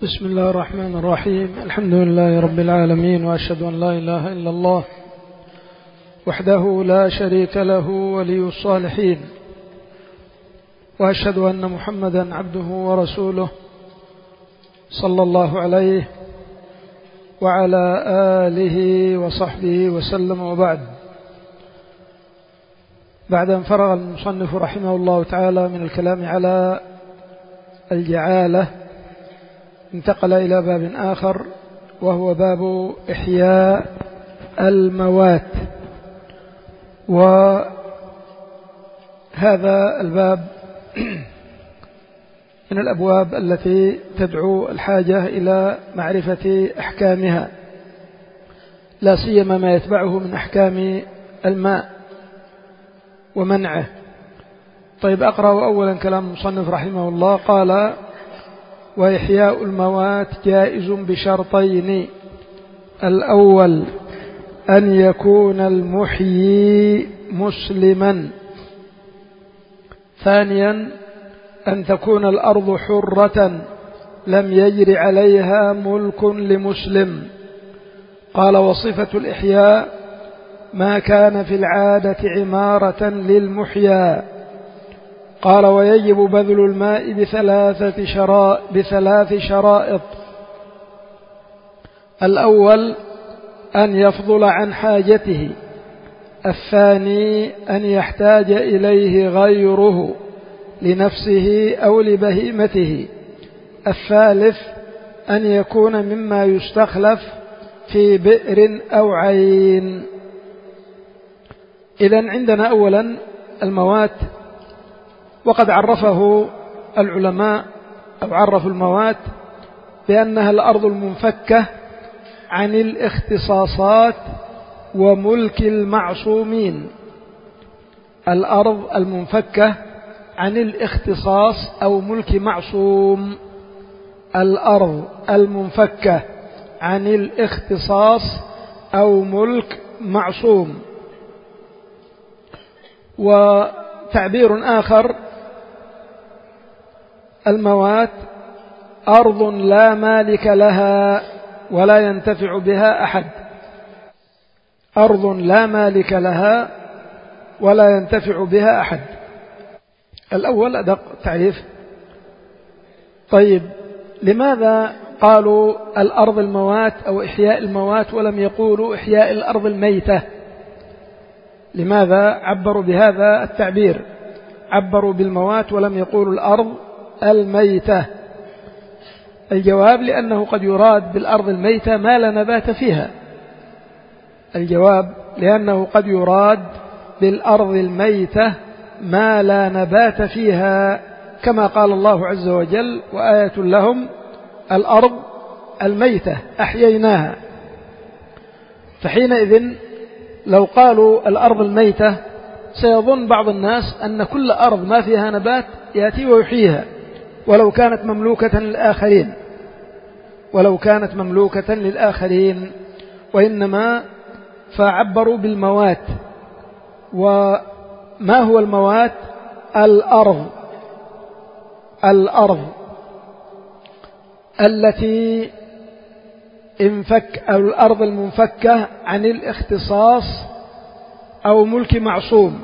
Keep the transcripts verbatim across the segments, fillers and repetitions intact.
بسم الله الرحمن الرحيم. الحمد لله رب العالمين، وأشهد أن لا إله إلا الله وحده لا شريك له ولي الصالحين، وأشهد أن محمدا عبده ورسوله صلى الله عليه وعلى آله وصحبه وسلم. وبعد، بعد أن فرغ المصنف رحمه الله تعالى من الكلام على الجعالة، انتقل إلى باب آخر، وهو باب إحياء الموات. وهذا الباب من الأبواب التي تدعو الحاجة إلى معرفة أحكامها، لا سيما ما يتبعه من أحكام الماء ومنعه. طيب، أقرأ أولا كلام المصنف رحمه الله. قال: وإحياء الموات جائز بشرطين: الأول أن يكون المحيي مسلما، ثانيا أن تكون الأرض حرة لم يجر عليها ملك لمسلم. قال: وصفة الإحياء ما كان في العادة عمارة للمحيا. قال: ويجب بذل الماء بثلاثة شرائط, بثلاث شرائط: الأول أن يفضل عن حاجته، الثاني أن يحتاج إليه غيره لنفسه أو لبهيمته، الثالث أن يكون مما يستخلف في بئر أو عين. إذن عندنا أولا الموات، وقد عرفه العلماء أو عرفوا الموات بأنها الأرض المنفكة عن الاختصاصات وملك المعصومين. الأرض المنفكة عن الاختصاص أو ملك معصوم. الأرض المنفكة عن الاختصاص أو ملك معصوم. وتعبير آخر: الموات أرض لا مالك لها ولا ينتفع بها أحد. أرض لا مالك لها ولا ينتفع بها أحد. الأول أدق تعريف. طيب، لماذا قالوا الأرض الموات أو إحياء الموات ولم يقولوا إحياء الأرض الميتة؟ لماذا عبروا بهذا التعبير؟ عبروا بالموات ولم يقولوا الأرض الميتة. الجواب: لأنه قد يراد بالأرض الميتة ما لا نبات فيها. الجواب: لأنه قد يراد بالأرض الميتة ما لا نبات فيها، كما قال الله عز وجل: وآية لهم الأرض الميتة أحييناها. فحينئذ لو قالوا الأرض الميتة سيظن بعض الناس أن كل أرض ما فيها نبات يأتي ويحييها، ولو كانت مملوكة للآخرين ولو كانت مملوكة للآخرين وإنما فعبروا بالموات. وما هو الموات؟ الأرض الأرض التي انفك أو الأرض المنفكة عن الاختصاص أو ملك معصوم.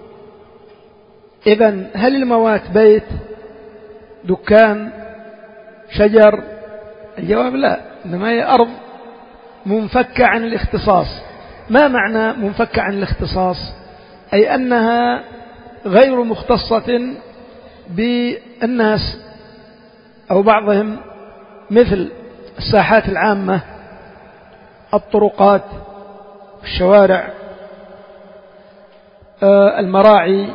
إذن هل الموات بيت، دكان، شجر؟ الجواب: لا، إنما هي أرض منفكة عن الاختصاص. ما معنى منفكة عن الاختصاص؟ أي أنها غير مختصة بالناس أو بعضهم، مثل الساحات العامة، الطرقات، الشوارع، المراعي،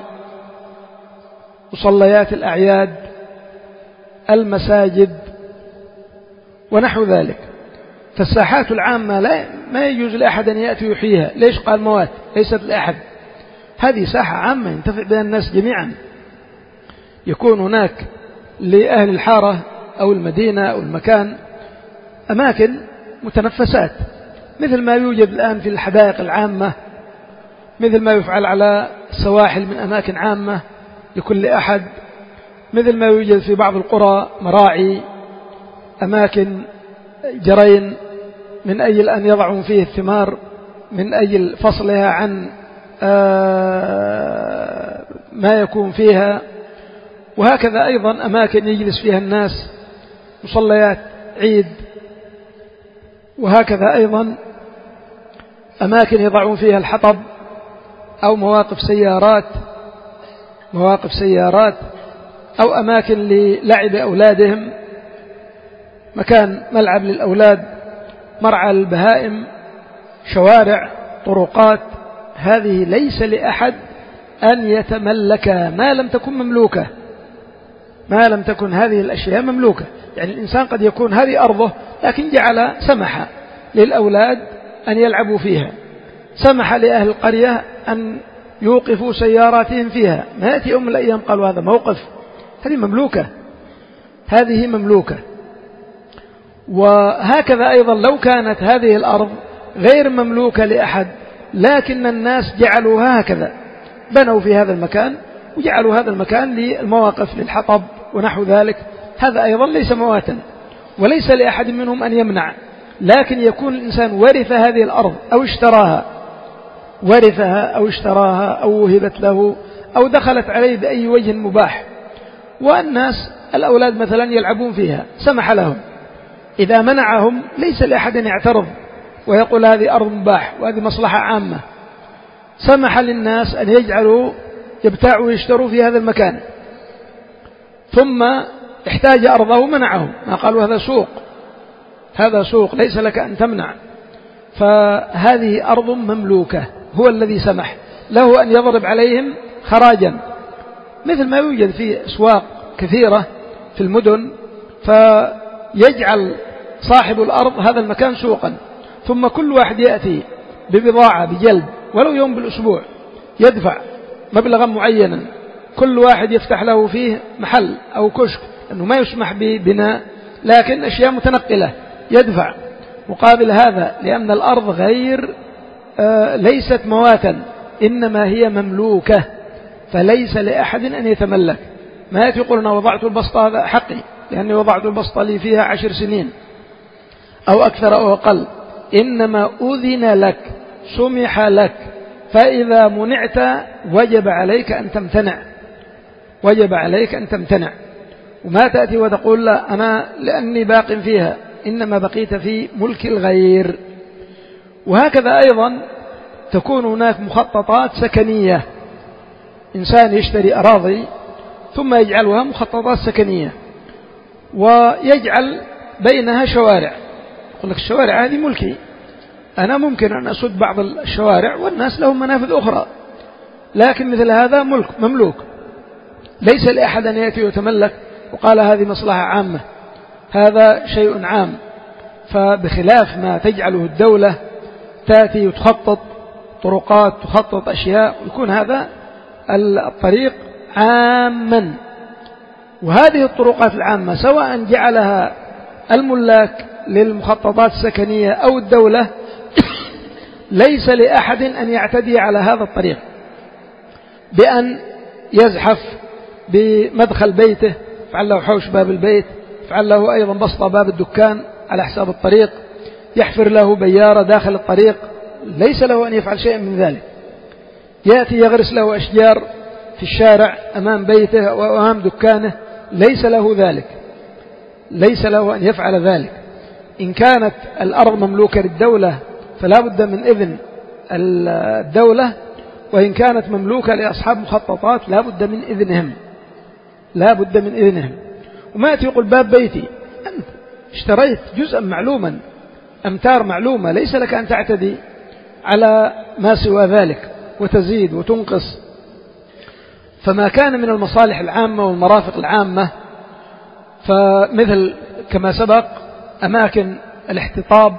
مصليات الأعياد، المساجد ونحو ذلك. فالساحات العامة لا ما يجوز لأحد أن يأتي يحييها. ليش قال موات؟ ليست لأحد. هذه ساحة عامة ينتفع بها الناس جميعا. يكون هناك لأهل الحارة أو المدينة أو المكان أماكن متنفسات، مثل ما يوجد الآن في الحدائق العامة، مثل ما يفعل على السواحل من أماكن عامة لكل أحد، مثل ما يوجد في بعض القرى مراعي أماكن جرين من أجل أن يضعون فيه الثمار، من أجل فصلها عن ما يكون فيها. وهكذا أيضا أماكن يجلس فيها الناس، مصليات عيد. وهكذا أيضا أماكن يضعون فيها الحطب أو مواقف سيارات مواقف سيارات أو أماكن للعب أولادهم، مكان ملعب للأولاد، مرعى البهائم، شوارع، طرقات. هذه ليس لأحد أن يتملكها ما لم تكن مملوكة ما لم تكن هذه الأشياء مملوكة. يعني الإنسان قد يكون هذه أرضه لكن جعل سمح للأولاد أن يلعبوا فيها، سمح لأهل القرية أن يوقفوا سياراتهم فيها. ما يأتي يوم من الأيام قالوا هذا موقف، هذه مملوكة هذه مملوكة. وهكذا أيضا لو كانت هذه الأرض غير مملوكة لأحد لكن الناس جعلوها هكذا، بنوا في هذا المكان وجعلوا هذا المكان للمواقف للحطب ونحو ذلك، هذا أيضا ليس مواتا وليس لأحد منهم أن يمنع، لكن يكون الإنسان ورث هذه الأرض أو اشتراها ورثها أو اشتراها أو وهبت له أو دخلت عليه بأي وجه مباح، والناس الأولاد مثلا يلعبون فيها، سمح لهم. إذا منعهم ليس لأحد أن يعترض ويقول هذه أرض مباح وهذه مصلحة عامة، سمح للناس أن يجعلوا يبتاعوا ويشتروا في هذا المكان، ثم احتاج أرضه منعهم، ما قالوا هذا سوق هذا سوق ليس لك أن تمنع. فهذه أرض مملوكة، هو الذي سمح له أن يضرب عليهم خراجا، مثل ما يوجد في أسواق كثيرة في المدن، فيجعل صاحب الأرض هذا المكان سوقا، ثم كل واحد يأتي ببضاعة بجلب ولو يوم بالأسبوع، يدفع مبلغا معينا، كل واحد يفتح له فيه محل أو كشك، أنه ما يسمح ببناء لكن أشياء متنقلة، يدفع مقابل هذا، لأن الأرض غير آه ليست مواتا، إنما هي مملوكة، فليس لأحد أن يتملك. ما يقول أنا وضعت البسطة هذا حقي لأني وضعت البسطة لي فيها عشر سنين أو أكثر أو أقل، إنما أذن لك سمح لك، فإذا منعت وجب عليك أن تمتنع وجب عليك أن تمتنع وما تأتي وتقول لا أنا لأني باق فيها، إنما بقيت في ملك الغير. وهكذا أيضا تكون هناك مخططات سكنية، إنسان يشتري أراضي ثم يجعلها مخططات سكنية ويجعل بينها شوارع، يقول لك الشوارع هذه ملكي، أنا ممكن أن أسد بعض الشوارع والناس لهم منافذ أخرى، لكن مثل هذا ملك مملوك، ليس لأحد أن يأتي ويتملك وقال هذه مصلحة عامة، هذا شيء عام. فبخلاف ما تجعله الدولة، تأتي وتخطط طرقات، تخطط أشياء، ويكون هذا الطريق عاما. وهذه الطرقات العامة سواء جعلها الملاك للمخططات السكنية أو الدولة ليس لأحد أن يعتدي على هذا الطريق بأن يزحف بمدخل بيته، فعل له حوش باب البيت، فعل له أيضا بسطة باب الدكان على حساب الطريق، يحفر له بيارة داخل الطريق، ليس له أن يفعل شيئا من ذلك. يأتي يغرس له أشجار في الشارع أمام بيته وأمام دكانه، ليس له ذلك ليس له أن يفعل ذلك. إن كانت الأرض مملوكة للدولة فلا بد من إذن الدولة، وإن كانت مملوكة لأصحاب مخططات لا بد من إذنهم لا بد من إذنهم. وما يأتي يقول باب بيتي، أنت اشتريت جزءا معلوما، أمتار معلومة، ليس لك أن تعتدي على ما سوى ذلك وتزيد وتنقص. فما كان من المصالح العامة والمرافق العامة، فمثل كما سبق أماكن الاحتطاب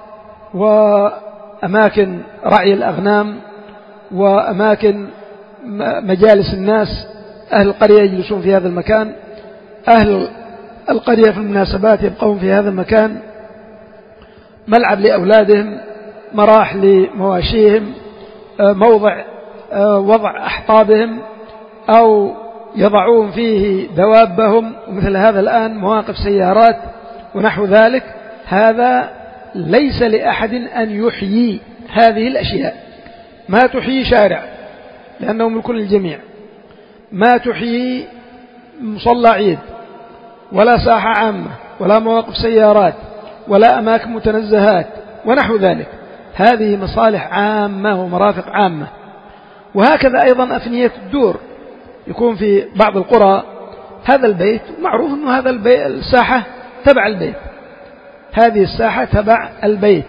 وأماكن رعي الأغنام وأماكن مجالس الناس، أهل القرية يجلسون في هذا المكان، أهل القرية في المناسبات يبقون في هذا المكان، ملعب لأولادهم، مراح لمواشيهم، موضع وضع أحطابهم أو يضعون فيه دوابهم، ومثل هذا الآن مواقف سيارات ونحو ذلك، هذا ليس لأحد أن يحيي هذه الأشياء. ما تحيي شارع لأنه ملك للجميع، ما تحيي مصلى عيد ولا ساحة عامة ولا مواقف سيارات ولا أماكن متنزهات ونحو ذلك، هذه مصالح عامة ومرافق عامة. وهكذا أيضا أفنية الدور، يكون في بعض القرى هذا البيت معروف أنه هذا البيت الساحة تبع البيت، هذه الساحة تبع البيت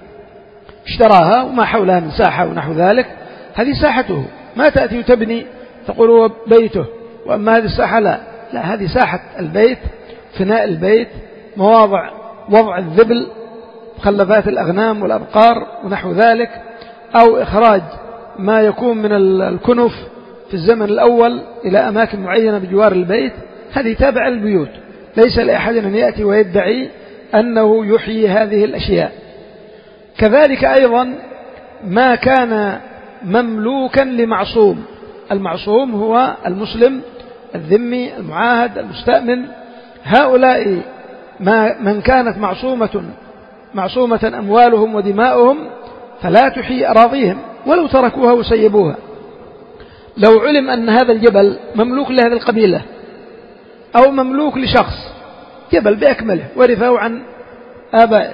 اشتراها وما حولها من ساحة ونحو ذلك، هذه ساحته، ما تأتي وتبني تقول هو بيته وأما هذه الساحة لا لا، هذه ساحة البيت، فناء البيت، مواضع وضع الذبل، مخلفات الأغنام والأبقار ونحو ذلك، أو إخراج ما يكون من الكنف في الزمن الأول إلى أماكن معينة بجوار البيت، هذه تابع البيوت، ليس لأحد أن يأتي ويدعي أنه يحيي هذه الأشياء. كذلك أيضا ما كان مملوكا لمعصوم، المعصوم هو المسلم الذمي المعاهد المستأمن، هؤلاء ما من كانت معصومة معصومة أموالهم ودماؤهم فلا تحيي أراضيهم ولو تركوها وسيبوها. لو علم أن هذا الجبل مملوك لهذه القبيلة أو مملوك لشخص، جبل بأكمله ورثه عن آبائه،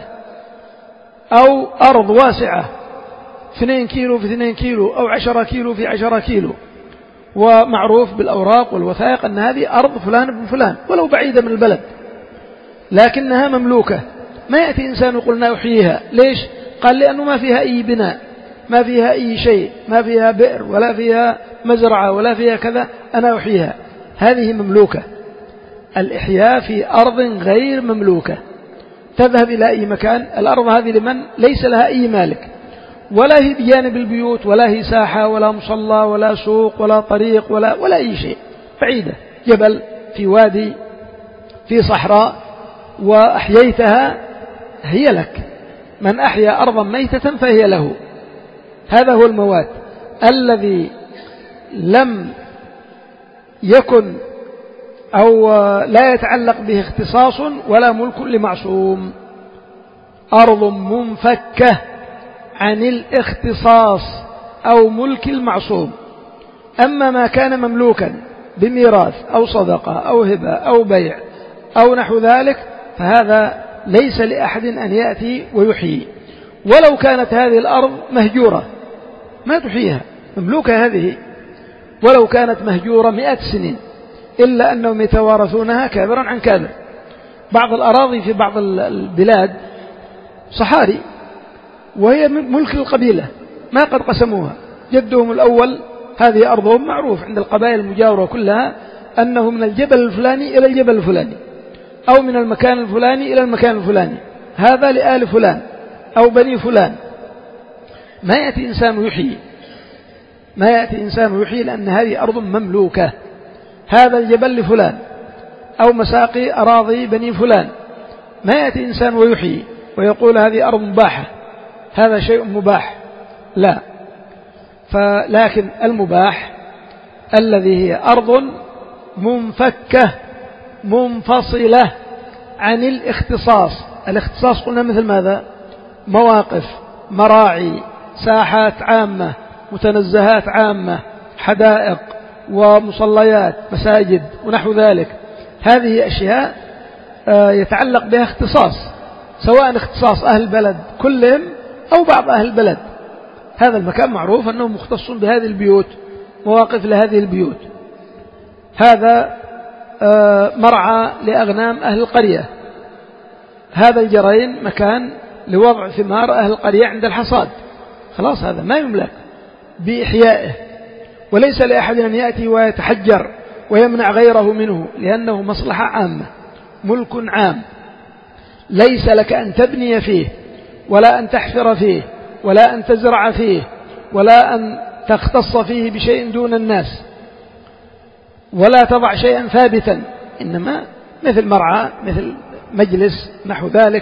أو أرض واسعة اثنين كيلو في اثنين كيلو أو عشرة كيلو في عشرة كيلو، ومعروف بالأوراق والوثائق أن هذه أرض فلان بن فلان ولو بعيدة من البلد، لكنها مملوكة، ما يأتي إنسان يقولنا أحييها. ليش؟ قال لأنه ما فيها أي بناء، ما فيها أي شيء، ما فيها بئر ولا فيها مزرعة ولا فيها كذا، أنا أحييها. هذه مملوكة. الإحياء في أرض غير مملوكة، تذهب إلى أي مكان، الأرض هذه لمن ليس لها أي مالك، ولا هي بجانب البيوت ولا هي ساحة ولا مصلى ولا سوق ولا طريق ولا, ولا أي شيء، بعيدة، جبل في وادي في صحراء وأحييتها هي لك. من أحيا أرضا ميتة فهي له. هذا هو الموات الذي لم يكن أو لا يتعلق به اختصاص ولا ملك لمعصوم، أرض منفكة عن الاختصاص أو ملك المعصوم. أما ما كان مملوكا بميراث أو صدقة أو هبة أو بيع أو نحو ذلك فهذا ليس لأحد أن يأتي ويحيي. ولو كانت هذه الأرض مهجورة ما تحييها، مملوكة هذه، ولو كانت مهجورة مئة سنين، إلا أنهم يتوارثونها كابرا عن كابر. بعض الأراضي في بعض البلاد صحاري وهي ملك القبيلة، ما قد قسموها، جدهم الأول هذه أرضهم معروف عند القبائل المجاورة كلها أنه من الجبل الفلاني إلى الجبل الفلاني، أو من المكان الفلاني إلى المكان الفلاني، هذا لآل فلان أو بني فلان. ما يأتي إنسان يحيي، ما يأتي إنسان يحيي، لأن هذه أرض مملوكة، هذا الجبل لفلان أو مساقي أراضي بني فلان. ما يأتي إنسان ويحيي ويقول هذه أرض مباحة، هذا شيء مباح، لا. فلكن المباح الذي هي أرض منفكة منفصلة عن الاختصاص. الاختصاص قلنا مثل ماذا؟ مواقف، مراعي، ساحات عامة، متنزهات عامة، حدائق ومصليات، مساجد ونحو ذلك. هذه أشياء يتعلق بها اختصاص، سواء اختصاص أهل البلد كلهم أو بعض أهل البلد. هذا المكان معروف أنه مختص بهذه البيوت، مواقف لهذه البيوت. هذا مرعى لأغنام أهل القرية، هذا الجرين مكان لوضع ثمار أهل القرية عند الحصاد، خلاص هذا ما يملك بإحيائه، وليس لأحد أن يأتي ويتحجر ويمنع غيره منه، لأنه مصلحة عامة، ملك عام، ليس لك أن تبني فيه ولا أن تحفر فيه ولا أن تزرع فيه ولا أن تختص فيه بشيء دون الناس ولا تضع شيئا ثابتا، إنما مثل مرعى، مثل مجلس، نحو ذلك.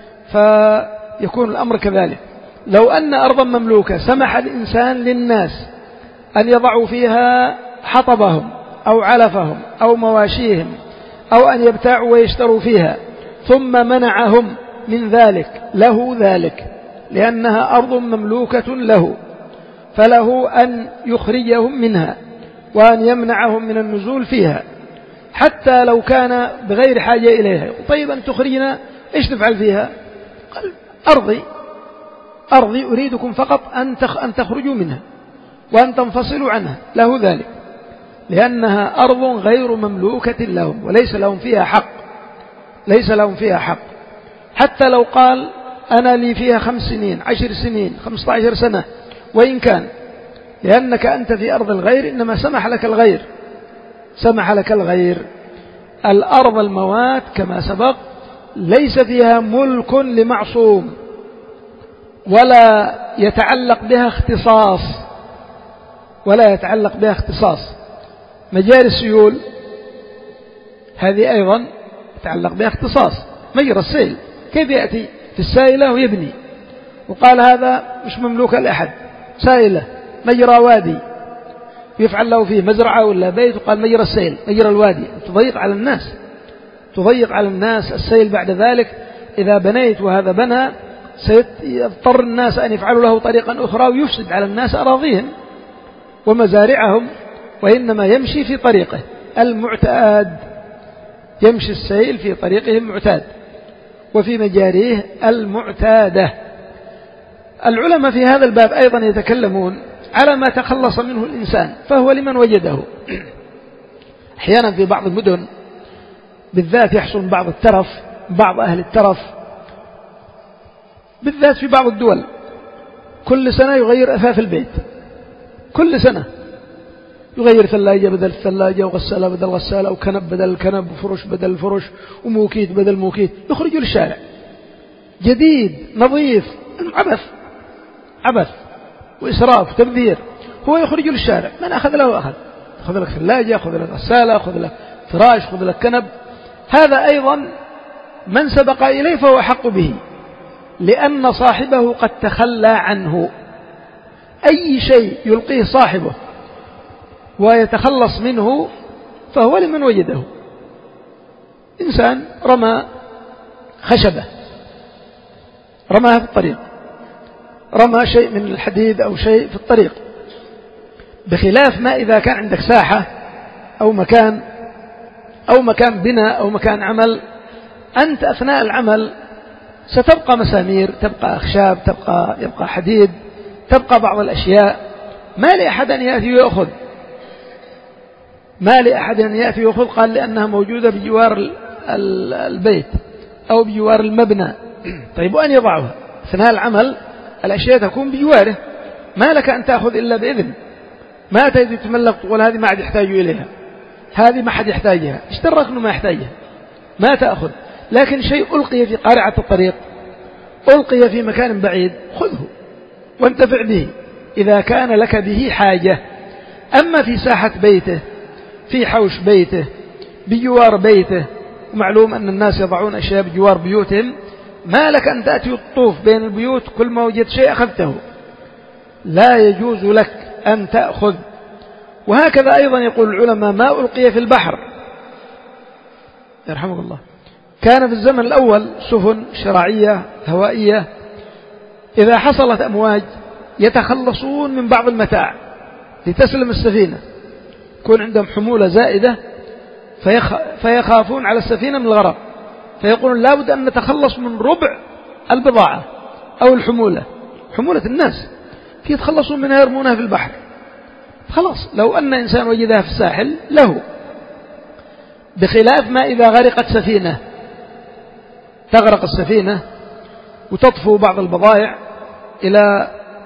فيكون الأمر كذلك. لو أن أرضا مملوكة سمح الإنسان للناس أن يضعوا فيها حطبهم أو علفهم أو مواشيهم أو أن يبتاعوا ويشتروا فيها، ثم منعهم من ذلك له ذلك، لأنها أرض مملوكة له، فله أن يخرجهم منها وأن يمنعهم من النزول فيها حتى لو كان بغير حاجة إليها. طيب أن تخرجنا إيش تفعل فيها؟ قال أرضي أرضي أريدكم فقط أن تخرجوا منها وأن تنفصلوا عنها، له ذلك، لأنها أرض غير مملوكة لهم وليس لهم فيها حق، ليس لهم فيها حق. حتى لو قال أنا لي فيها خمس سنين عشر سنين خمسة عشر سنة، وإن كان، لأنك أنت في أرض الغير، إنما سمح لك الغير، سمح لك الغير. الأرض الموات كما سبق ليس فيها ملك لمعصوم ولا يتعلق بها اختصاص، ولا يتعلق بها اختصاص. مجاري السيول هذه أيضا يتعلق بها اختصاص، مجرى السيل كيف يأتي في السائلة ويبني، وقال هذا مش مملوك لأحد، سائلة مجرى وادي يفعل له فيه مزرعة ولا بيت، وقال مجرى السيل مجرى الوادي، تضيق على الناس، تضيق على الناس السيل. بعد ذلك إذا بنيت وهذا بنى سيضطر الناس أن يفعلوا له طريقا أخرى ويفسد على الناس أراضيهم ومزارعهم، وإنما يمشي في طريقه المعتاد، يمشي السيل في طريقه المعتاد وفي مجاريه المعتادة. العلماء في هذا الباب أيضا يتكلمون على ما تخلص منه الإنسان، فهو لمن وجده. أحيانا في بعض المدن بالذات يحصل بعض الترف، بعض أهل الترف بالذات في بعض الدول، كل سنة يغير أثاث البيت، كل سنة يغير ثلاجة بدل ثلاجة، وغسالة بدل غسالة، وكنب بدل كنب، وفرش بدل فرش، وموكيت بدل موكيت، يخرجوا للشارع جديد نظيف. عبث عبث وإسراف وتبذير. هو يخرج للشارع، من أخذ له أخذ، أخذ لك ثلاجة، أخذ لك غسالة، أخذ لك فراش، أخذ لك كنب. هذا أيضا من سبق إليه فهو حق به، لأن صاحبه قد تخلى عنه. أي شيء يلقيه صاحبه ويتخلص منه فهو لمن وجده. إنسان رمى خشبة، رماها في الطريق، رمى شيء من الحديد أو شيء في الطريق، بخلاف ما إذا كان عندك ساحة أو مكان أو مكان بناء أو مكان عمل، أنت أثناء العمل ستبقى مسامير، تبقى أخشاب، تبقى يبقى حديد، تبقى بعض الأشياء، ما لأحد أن يأتي ويأخذ، ما لأحد أن يأتي ويأخذ، قال لأنها موجودة بجوار البيت أو بجوار المبنى. طيب وأن يضعها أثناء العمل، الأشياء تكون بجواره، ما لك أن تأخذ إلا بإذن، ما تجد تملق تقول هذه ما حد يحتاج إليها، هذه ما حد يحتاجها، اشترك أنه ما يحتاجها، ما تأخذ. لكن شيء ألقي في قارعة الطريق، ألقي في مكان بعيد، خذه وانتفع به إذا كان لك به حاجة. أما في ساحة بيته، في حوش بيته، بجوار بيته، ومعلوم أن الناس يضعون أشياء بجوار بيوتهم، ما لك أن تأتي وتطوف بين البيوت، كل ما وجدت شيء أخذته، لا يجوز لك أن تأخذ. وهكذا أيضا يقول العلماء ما ألقي في البحر، يرحمك الله، كان في الزمن الأول سفن شراعية هوائية، إذا حصلت أمواج يتخلصون من بعض المتاع لتسلم السفينة، يكون عندهم حمولة زائدة فيخافون على السفينة من الغرق، فيقولون لابد أن نتخلص من ربع البضاعة أو الحمولة، حمولة الناس يتخلصون منها يرمونها في البحر. خلاص لو أن إنسان وجدها في الساحل له، بخلاف ما إذا غرقت سفينة، تغرق السفينة وتطفو بعض البضائع إلى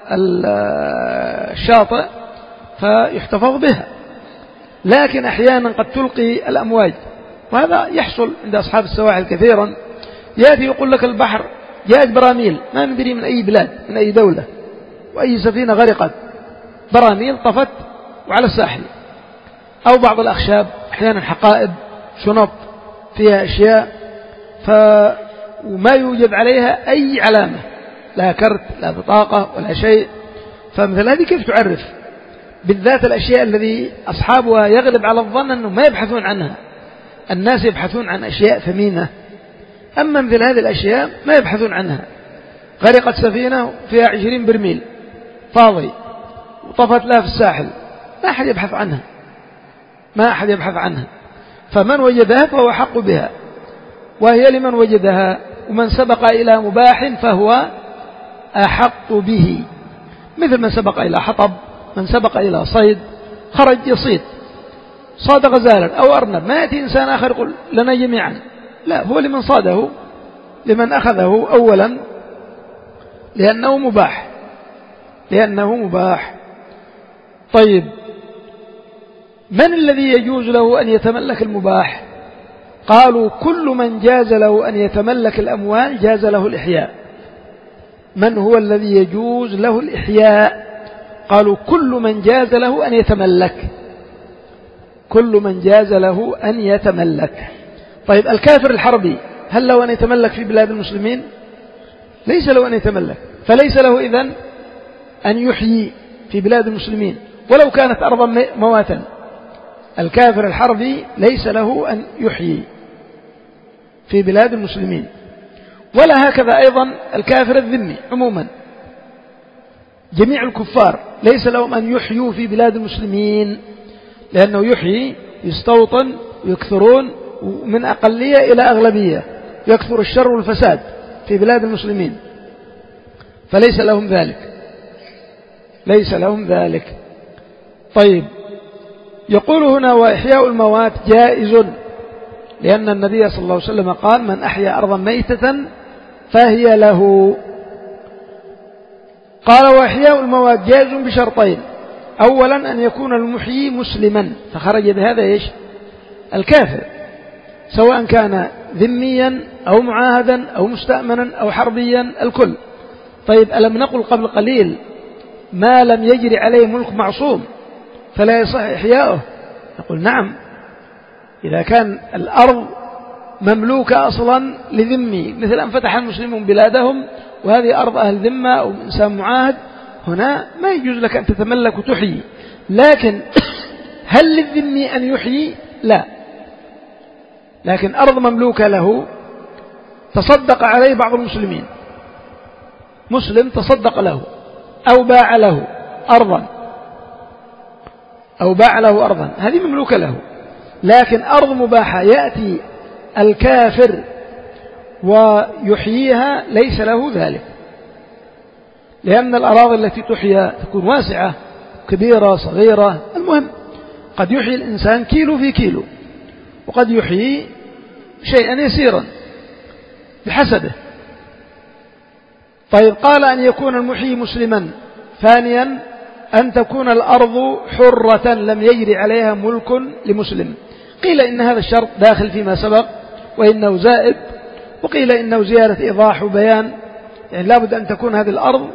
الشاطئ فيحتفظ بها. لكن أحيانا قد تلقي الأمواج، وهذا يحصل عند أصحاب السواحل كثيرا، يأتي يقول لك البحر جاءت براميل ما ندري من أي بلاد من أي دولة، وأي سفينة غرقت، براميل طفت وعلى الساحل، أو بعض الأخشاب، أحيانا حقائب، شنط فيها أشياء ف... وما يوجد عليها أي علامة، لا كرت لا بطاقة ولا شيء. فمثل هذه كيف تعرف؟ بالذات الأشياء الذي أصحابها يغلب على الظن أنه ما يبحثون عنها، الناس يبحثون عن أشياء ثمينة، أما مثل هذه الأشياء ما يبحثون عنها. غرقت سفينة فيها عشرين برميل فاضي وطفت لها في الساحل، ما أحد يبحث عنها، ما أحد يبحث عنها. فمن وجدها فهو حق بها، وهي لمن وجدها، ومن سبق إلى مباح فهو أحق به، مثل من سبق إلى حطب، من سبق إلى صيد، خرج يصيد، صاد غزالا أو أرنب، ما يأتي إنسان آخر يقول لنا جميعا، لا، هو لمن صاده، لمن أخذه أولا، لأنه مباح، لأنه مباح. طيب، من الذي يجوز له أن يتملك المباح؟ قالوا كل من جاز له أن يتملك الأموال جاز له الإحياء. من هو الذي يجوز له الإحياء؟ قالوا كل من جاز له أن يتملك، كل من جاز له أن يتملك. طيب، الكافر الحربي هل له أن يتملك في بلاد المسلمين؟ ليس له أن يتملك، فليس له إذن أن يحيي في بلاد المسلمين ولو كانت أرضا مواتا. الكافر الحربي ليس له أن يحيي في بلاد المسلمين، ولا هكذا أيضا الكافر الذمي عموما. جميع الكفار ليس لهم أن يحيوا في بلاد المسلمين، لأنه يحيي يستوطن ويكثرون من أقلية إلى أغلبية، يكثر الشر والفساد في بلاد المسلمين، فليس لهم ذلك، ليس لهم ذلك. طيب، يقول هنا وإحياء الموات جائز، لأن النبي صلى الله عليه وسلم قال من أحيا أرضا ميتة فهي له. قال وإحياء الموات جائز بشرطين: أولا أن يكون المحيي مسلما، فخرج بهذا إيش؟ الكافر، سواء كان ذميا أو معاهدا أو مستأمنا أو حربيا، الكل. طيب، ألم نقل قبل قليل ما لم يجري عليه ملك معصوم فلا يصح إحياؤه؟ نقول نعم، إذا كان الأرض مملوكة أصلا لذمي، مثل أن فتح المسلمون بلادهم وهذه أرض أهل ذمة أو إنسان معاهد، هنا ما يجوز لك أن تتملك وتحيي. لكن هل للذمي أن يحيي؟ لا، لكن أرض مملوكة له تصدق عليه بعض المسلمين، مسلم تصدق له أو باع له أرضا، أو باع له أرضا، هذه مملوكة له. لكن أرض مباحة يأتي الكافر ويحييها ليس له ذلك، لأن الأراضي التي تحيى تكون واسعة كبيرة صغيرة، المهم قد يحيي الإنسان كيلو في كيلو، وقد يحيي شيئا يسيرا بحسبه. طيب، قال أن يكون المحيي مسلما. ثانيا أن تكون الأرض حرة لم يجري عليها ملك لمسلم. قيل إن هذا الشرط داخل فيما سبق وإنه زائد، وقيل إنه زيادة إيضاح وبيان، يعني لابد أن تكون هذه الأرض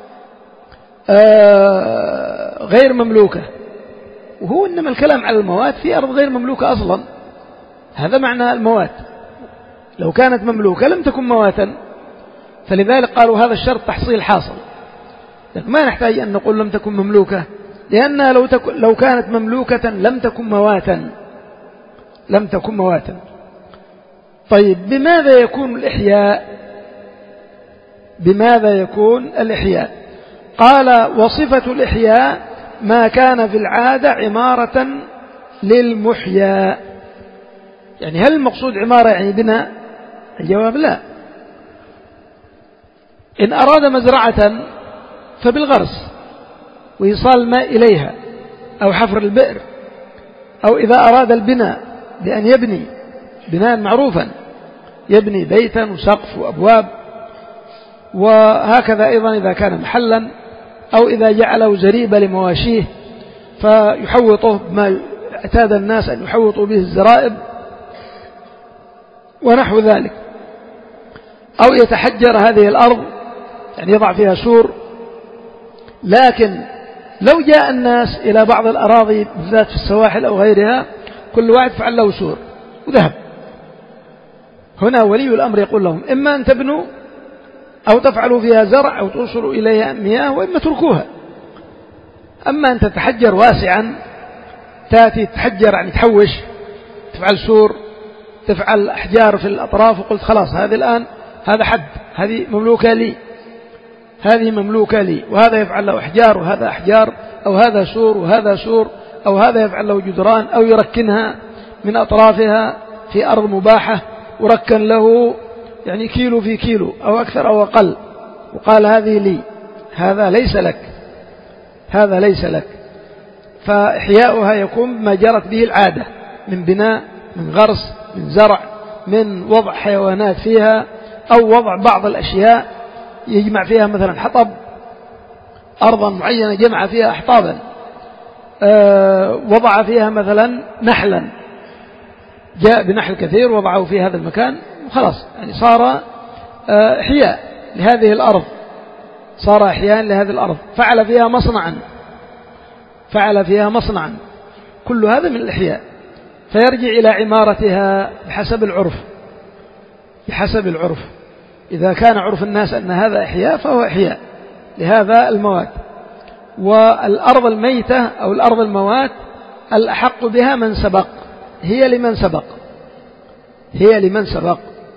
غير مملوكة، وهو إنما الكلام على الموات في أرض غير مملوكة أصلا، هذا معنى الموات. لو كانت مملوكة لم تكن مواتا، فلذلك قالوا هذا الشرط تحصيل حاصل، ما نحتاج أن نقول لم تكن مملوكة، لأنها لو, تكن لو كانت مملوكة لم تكن مواتا، لم تكن مواتا. طيب، بماذا يكون الإحياء؟ بماذا يكون الإحياء؟ قال وصفة الإحياء ما كان في العادة عمارة للمحيا. يعني هل المقصود عمارة يعني بناء؟ الجواب لا. إن أراد مزرعة فبالغرس وإيصال الماء إليها، أو حفر البئر، أو إذا أراد البناء بأن يبني بناء معروفا، يبني بيتا وسقف وأبواب، وهكذا أيضا إذا كان محلا، أو إذا جعله زريبة لمواشيه فيحوطه بما اعتاد الناس أن يحوطوا به الزرائب ونحو ذلك، أو يتحجر هذه الأرض يعني يضع فيها سور. لكن لو جاء الناس إلى بعض الأراضي بالذات في السواحل أو غيرها، كل واحد فعل له سور وذهب، هنا ولي الأمر يقول لهم إما أن تبنوا أو تفعلوا فيها زرع أو توصلوا إليها مياه، وإما تركوها. أما أن تتحجر واسعا، تأتي تحجر يعني تحوش، تفعل سور تفعل أحجار في الأطراف وقلت خلاص هذه الآن هذا حد، هذه مملوكة لي، هذه مملوكة لي، وهذا يفعل له أحجار وهذا أحجار، أو هذا سور وهذا سور، أو هذا يفعل له جدران، أو يركنها من أطرافها في أرض مباحة وركن له يعني كيلو في كيلو أو أكثر أو أقل وقال هذه لي، هذا ليس لك، هذا ليس لك. فإحياؤها يكون بما جرت به العادة من بناء، من غرس، من زرع، من وضع حيوانات فيها، أو وضع بعض الأشياء يجمع فيها مثلا حطب، أرضا معينة جمع فيها أحطابا، أه وضع فيها مثلا نحلا، جاء بنحل كثير وضعه في هذا المكان وخلاص، يعني صار أه إحياء لهذه الأرض، صار إحياء لهذه الأرض، فعل فيها مصنعا، فعل فيها مصنعا، كل هذا من الإحياء. فيرجع إلى عمارتها بحسب العرف، بحسب العرف. إذا كان عرف الناس أن هذا إحياء فهو إحياء لهذا المواد. والأرض الميتة أو الأرض الموات الأحق بها من سبق، هي لمن سبق، هي لمن سبق.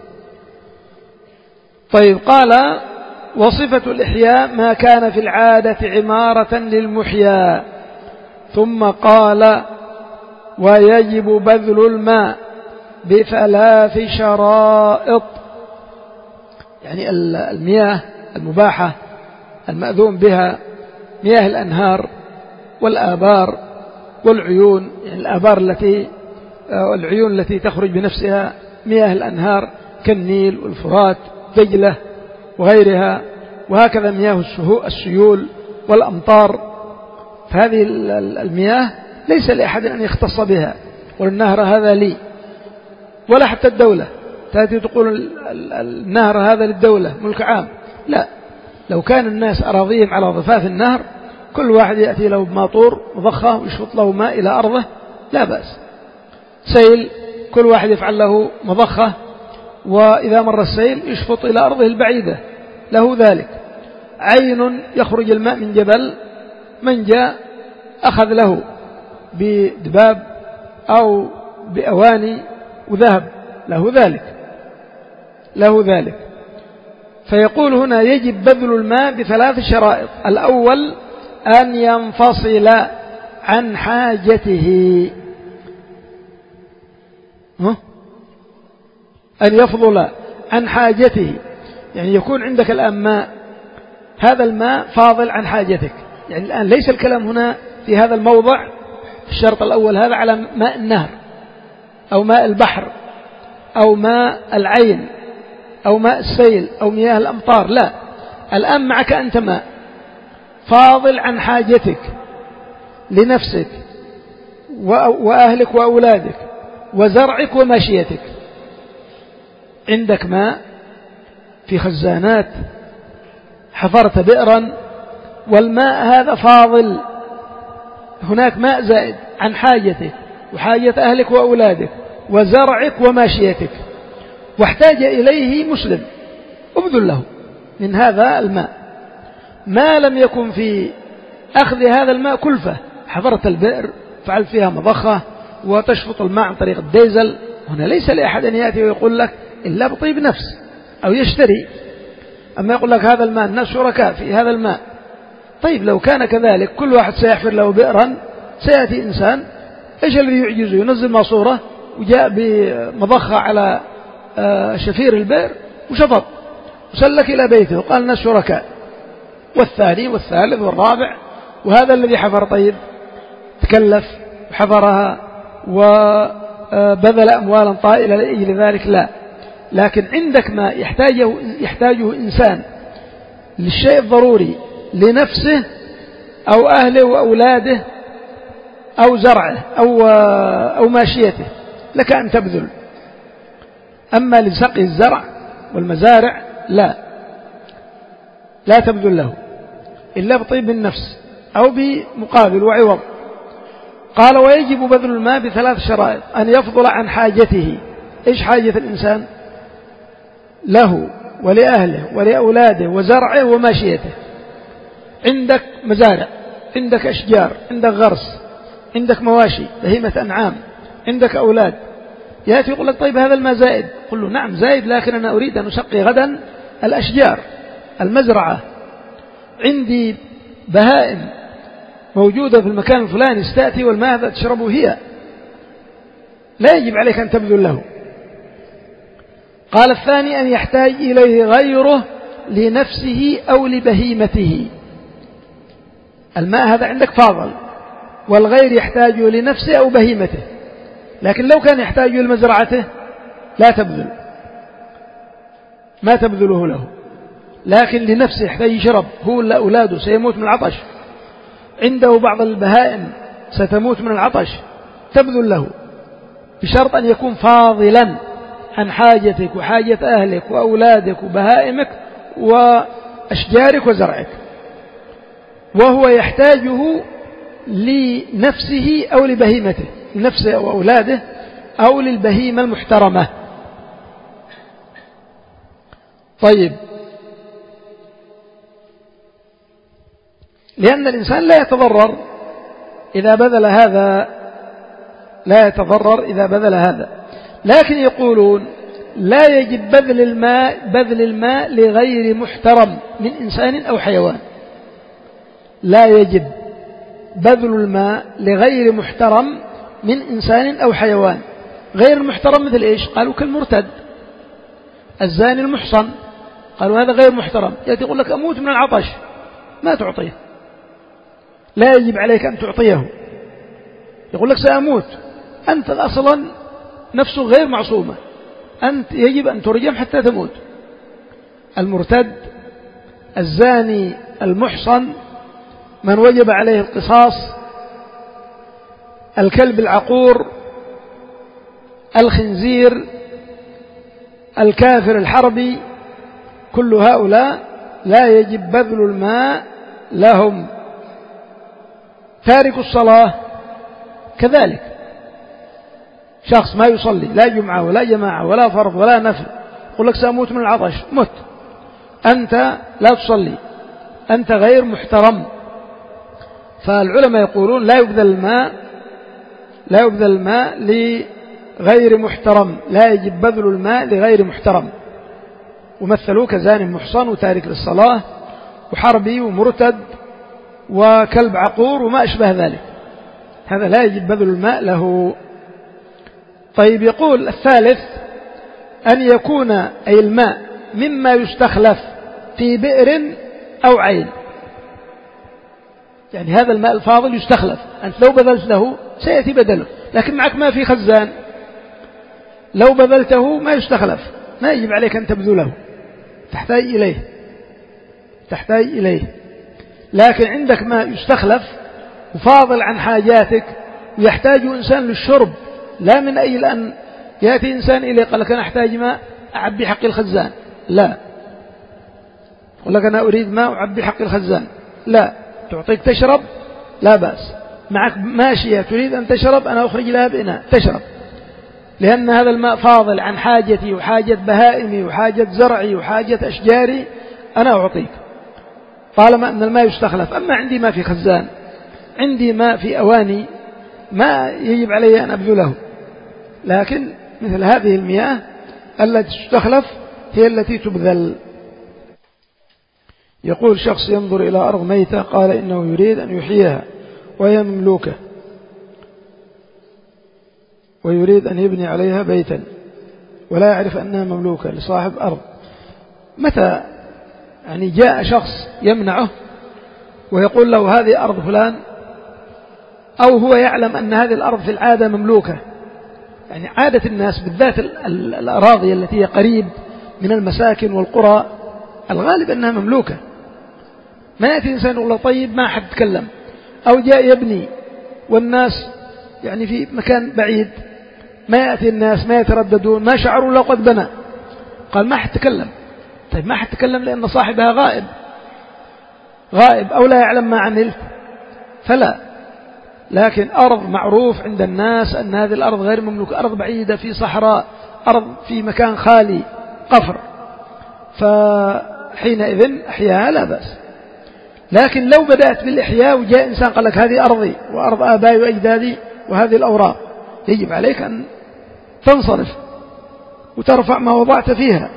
طيب، قال وصفة الإحياء ما كان في العادة عمارة للمحيا، ثم قال ويجب بذل الماء بثلاث شرائط، يعني المياه المباحة المأذون بها، مياه الأنهار والآبار والعيون، يعني الآبار التي والعيون التي تخرج بنفسها، مياه الأنهار كالنيل والفرات دجلة وغيرها، وهكذا مياه السيول والأمطار. فهذه المياه ليس لأحد أن يختص بها، والنهر هذا لي، ولا حتى الدولة تأتي تقول النهر هذا للدولة ملك عام، لا. لو كان الناس أراضيهم على ضفاف النهر، كل واحد يأتي له بماطور مضخة ويشفط له ماء إلى أرضه، لا بأس. سيل، كل واحد يفعل له مضخة، وإذا مر السيل يشفط إلى أرضه البعيدة، له ذلك. عين، يخرج الماء من جبل، من جاء أخذ له بدباب أو بأواني وذهب، له ذلك، له ذلك. فيقول هنا يجب بذل الماء بثلاث شرائط. الأول أن ينفصل عن حاجته، أن يفضل عن حاجته، يعني يكون عندك الآن ماء، هذا الماء فاضل عن حاجتك، يعني الآن ليس الكلام هنا في هذا الموضع الشرط الأول هذا على ماء النهر أو ماء البحر أو ماء العين أو ماء السيل أو مياه الأمطار، لا. الآن معك أنت ماء فاضل عن حاجتك لنفسك وأهلك وأولادك وزرعك وماشيتك، عندك ماء في خزانات، حفرت بئرا والماء هذا فاضل، هناك ماء زائد عن حاجتك وحاجة أهلك وأولادك وزرعك وماشيتك، واحتاج إليه مسلم، ابذل له من هذا الماء، ما لم يكن في أخذ هذا الماء كلفة. حفرت البئر، فعلت فيها مضخة وتشفط الماء عن طريق الديزل، هنا ليس لأحد أن يأتي ويقول لك إلا بطيب نفس أو يشتري. أما يقول لك هذا الماء الناس شركاء في هذا الماء، طيب لو كان كذلك كل واحد سيحفر له بئرا، سيأتي إنسان إيش الذي يعجزه؟ ينزل ماسورة وجاء بمضخة على شفير البئر وشفط وسلك إلى بيته وقال الناس شركاء، والثاني والثالث والرابع، وهذا الذي حفر طيب تكلف وحفرها وبذل أموالا طائلة لأجل ذلك، لا. لكن عندك ما يحتاجه, يحتاجه إنسان للشيء الضروري لنفسه أو أهله وأولاده أو زرعه أو, أو ماشيته، لك أن تبذل. أما لسقي الزرع والمزارع لا، لا تبذل له إلا بطيب النفس أو بمقابل وعوض. قال ويجب بذل الماء بثلاث شرائط: أن يفضل عن حاجته. إيش حاجة الإنسان؟ له ولأهله ولأولاده وزرعه وماشيته. عندك مزارع، عندك أشجار، عندك غرس، عندك مواشي بهيمة أنعام، عندك أولاد، يأتي يقول لك طيب هذا الماء زائد، قل له نعم زائد، لكن أنا أريد أن أسقي غدا الأشجار المزرعة، عندي بهائم موجودة في المكان الفلاني ستأتي والماء هذا تشربه هي، لا يجب عليك أن تبذل له. قال الثاني أن يحتاج إليه غيره لنفسه أو لبهيمته. الماء هذا عندك فاضل والغير يحتاجه لنفسه أو بهيمته، لكن لو كان يحتاجه لمزرعته لا تبذل، ما تبذله له، لكن لنفسه يحتاج يشرب، هو ولا أولاده سيموت من العطش، عنده بعض البهائم ستموت من العطش، تبذل له بشرط أن يكون فاضلا عن حاجتك وحاجة أهلك وأولادك وبهائمك وأشجارك وزرعك، وهو يحتاجه لنفسه أو لبهيمته، لنفسه أو أولاده أو للبهيمة المحترمة. طيب، لأن الإنسان لا يتضرر إذا بذل هذا، لا يتضرر إذا بذل هذا، لكن يقولون لا يجب بذل الماء بذل الماء لغير محترم من إنسان أو حيوان، لا يجب بذل الماء لغير محترم من إنسان أو حيوان. غير محترم مثل إيش؟ قالوا كالمرتد، الزاني المحصن، قالوا هذا غير محترم، يأتي يقول لك أموت من العطش، ما تعطيه، لا يجب عليك أن تعطيه، يقول لك سأموت، أنت أصلا نفسه غير معصومة، أنت يجب أن ترجم حتى تموت. المرتد، الزاني المحصن، من وجب عليه القصاص، الكلب العقور، الخنزير، الكافر الحربي، كل هؤلاء لا يجب بذل الماء لهم. تارك الصلاة كذلك، شخص ما يصلي لا جمعة ولا جماعة ولا فرض ولا نفل، يقول لك سأموت من العطش، مت، أنت لا تصلي، أنت غير محترم. فالعلماء يقولون لا يبذل الماء لا يبذل الماء لغير محترم، لا يجب بذل الماء لغير محترم، ومثلوا كزاني محصن وتارك للصلاة وحربي ومرتد وكلب عقور وما أشبه ذلك، هذا لا يجب بذل الماء له. طيب، يقول الثالث أن يكون أي الماء مما يستخلف في بئر أو عين، يعني هذا الماء الفاضل يستخلف، أنت لو بذلت له سيأتي بدله، لكن معك ما في خزان، لو بذلته ما يستخلف، ما يجب عليك أن تبذله، تحتاج إليه تحتاج إليه لكن عندك ما يستخلف وفاضل عن حاجاتك ويحتاج إنسان للشرب، لا من أجل أن يأتي إنسان إليه قال لك أنا أحتاج ماء أعبي حق الخزان، لا، قال لك أنا أريد ماء أعبي حق الخزان، لا، تعطيك تشرب لا بأس، معك ماشية تريد أن تشرب أنا أخرج لها بإناء تشرب، لأن هذا الماء فاضل عن حاجتي وحاجة بهائمي وحاجة زرعي وحاجة أشجاري، أنا أعطيك طالما أن الماء يستخلف. أما عندي ما في خزان، عندي ماء في أواني، ما يجب علي أن أبذله، لكن مثل هذه المياه التي تستخلف هي التي تبذل. يقول شخص ينظر إلى أرض ميتة، قال إنه يريد أن يحييها وهي مملوكة، ويريد أن يبني عليها بيتا، ولا يعرف أنها مملوكة لصاحب أرض. متى يعني جاء شخص يمنعه ويقول له هذه أرض فلان، أو هو يعلم أن هذه الأرض في العادة مملوكة، يعني عادة الناس بالذات الأراضي التي هي قريب من المساكن والقرى الغالب أنها مملوكة، ما يأتي إنسان يقول له طيب ما حد تكلم، أو جاء يبني والناس يعني في مكان بعيد، ما يأتي الناس ما يترددون، ما شعروا لو قد بنى، قال ما حد تكلم. طيب ما حد تكلم لأن صاحبها غائب غائب أو لا يعلم ما عملت، فلا، لكن أرض معروف عند الناس أن هذه الأرض غير مملوكة، أرض بعيدة في صحراء، أرض في مكان خالي قفر، فحينئذ أحياها لا بأس. لكن لو بدأت بالإحياء وجاء إنسان قال لك هذه أرضي وأرض آبائي وأجدادي وهذه الأوراق، يجب عليك أن تنصرف وترفع ما وضعت فيها.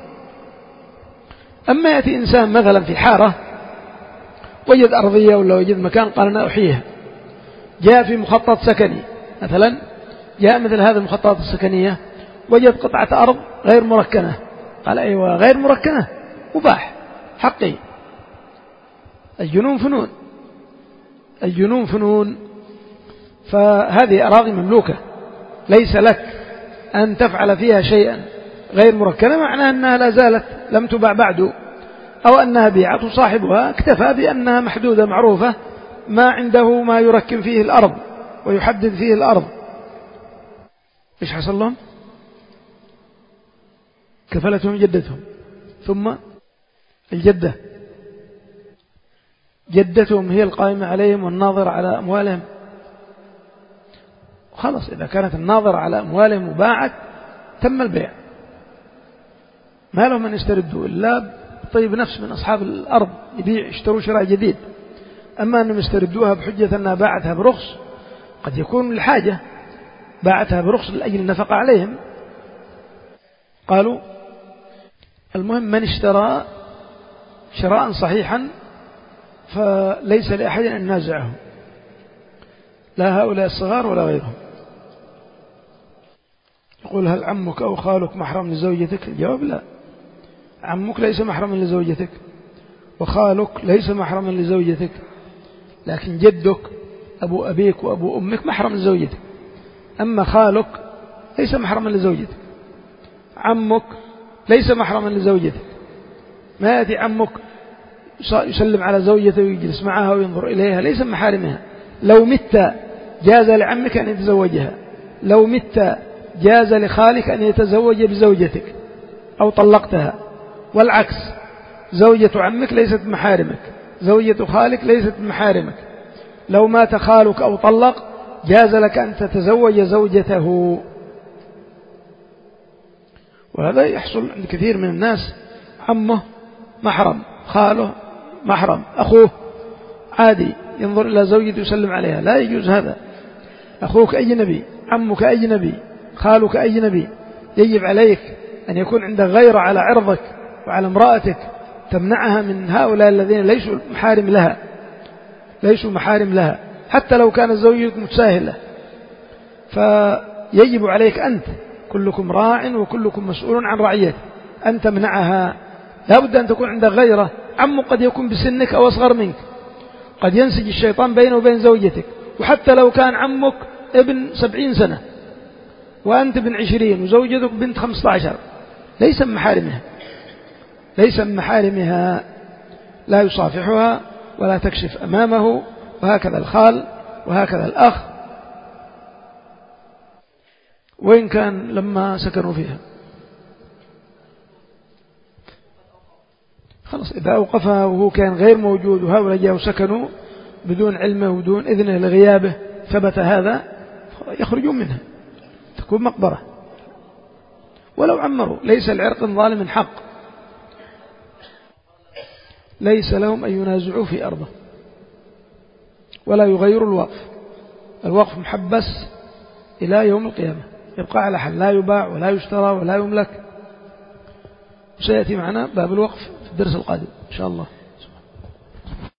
أما يأتي إنسان مثلا في حارة وجد أرضية ولا وجد مكان قال أنا أحييها، جاء في مخطط سكني مثلا، جاء مثل هذه المخططات السكنية وجد قطعة أرض غير مركنة، قال أيوة غير مركنة مباح حقي. الجنون فنون، الجنون فنون. فهذه أراضي مملوكة ليس لك أن تفعل فيها شيئا غير مركنة، معناه أنها لا زالت لم تباع بعد، أو أنها بيعت وصاحبها اكتفى بأنها محدودة معروفة، ما عنده ما يركن فيه الأرض ويحدد فيه الأرض. إيش حصل لهم؟ كفلتهم جدتهم، ثم الجدة جدتهم هي القائمة عليهم والناظر على أموالهم. خلاص إذا كانت الناظر على أموالهم وباعت تم البيع، ما لهم من يستردوا إلا طيب نفس من أصحاب الأرض يبيع يشتروا شراء جديد. أما أنهم يستردوها بحجة أنها باعتها برخص، قد يكون الحاجة باعتها برخص لأجل النفقة عليهم. قالوا المهم من اشترى شراء صحيحا فليس لأحد أن ينازعه، لا هؤلاء الصغار ولا غيرهم. يقول هل عمك أو خالك محرم لزوجتك؟ الجواب لا، عمك ليس محرما لزوجتك، وخالك ليس محرما لزوجتك، لكن جدك أبو أبيك وأبو أمك محرم لزوجتك. أما خالك ليس محرما لزوجتك، عمك ليس محرما لزوجتك. ما يأتي عمك يسلم على زوجته ويجلس معها وينظر إليها، ليس من محارمها. لو مت جاز لعمك أن يتزوجها، لو مت جاز لخالك أن يتزوج بزوجتك أو طلقتها، والعكس، زوجة عمك ليست محارمك، زوجة خالك ليست محارمك. لو مات خالك أو طلق جاز لك أن تتزوج زوجته. وهذا يحصل عند كثير من الناس، عمه محرم، خاله محرم، أخوه عادي ينظر إلى زوجته يسلم عليها، لا يجوز هذا. أخوك أجنبي، عمك أجنبي، خالك أجنبي، يجب عليك أن يكون عندك غيرة على عرضك وعلى امرأتك تمنعها من هؤلاء الذين ليسوا محارم لها، ليسوا محارم لها حتى لو كانت زوجتك متساهلة. فيجب عليك أنت، كلكم راع وكلكم مسؤول عن رعيته، أن تمنعها. لا بد أن تكون عندك غيرة. عمك قد يكون بسنك أو أصغر منك، قد ينسج الشيطان بينه وبين زوجتك، وحتى لو كان عمك ابن سبعين سنة وأنت ابن عشرين وزوجتك بنت خمسة عشر، ليس من محارمها، ليس من محارمها، لا يصافحها ولا تكشف أمامه، وهكذا الخال وهكذا الأخ، وإن كان لما سكنوا فيها. خلاص إذا أوقفها وهو كان غير موجود وهؤلاء جاءوا سكنوا بدون علمه ودون إذنه لغيابه، ثبت هذا، يخرجون منها، تكون مقبرة. ولو عمروا ليس العرق ظالم حق، ليس لهم أن ينازعوا في أرضه ولا يغيروا الوقف. الوقف محبس إلى يوم القيامة، يبقى على حل، لا يباع ولا يشترى ولا يملك. سيأتي معنا باب الوقف في الدرس القادم إن شاء الله.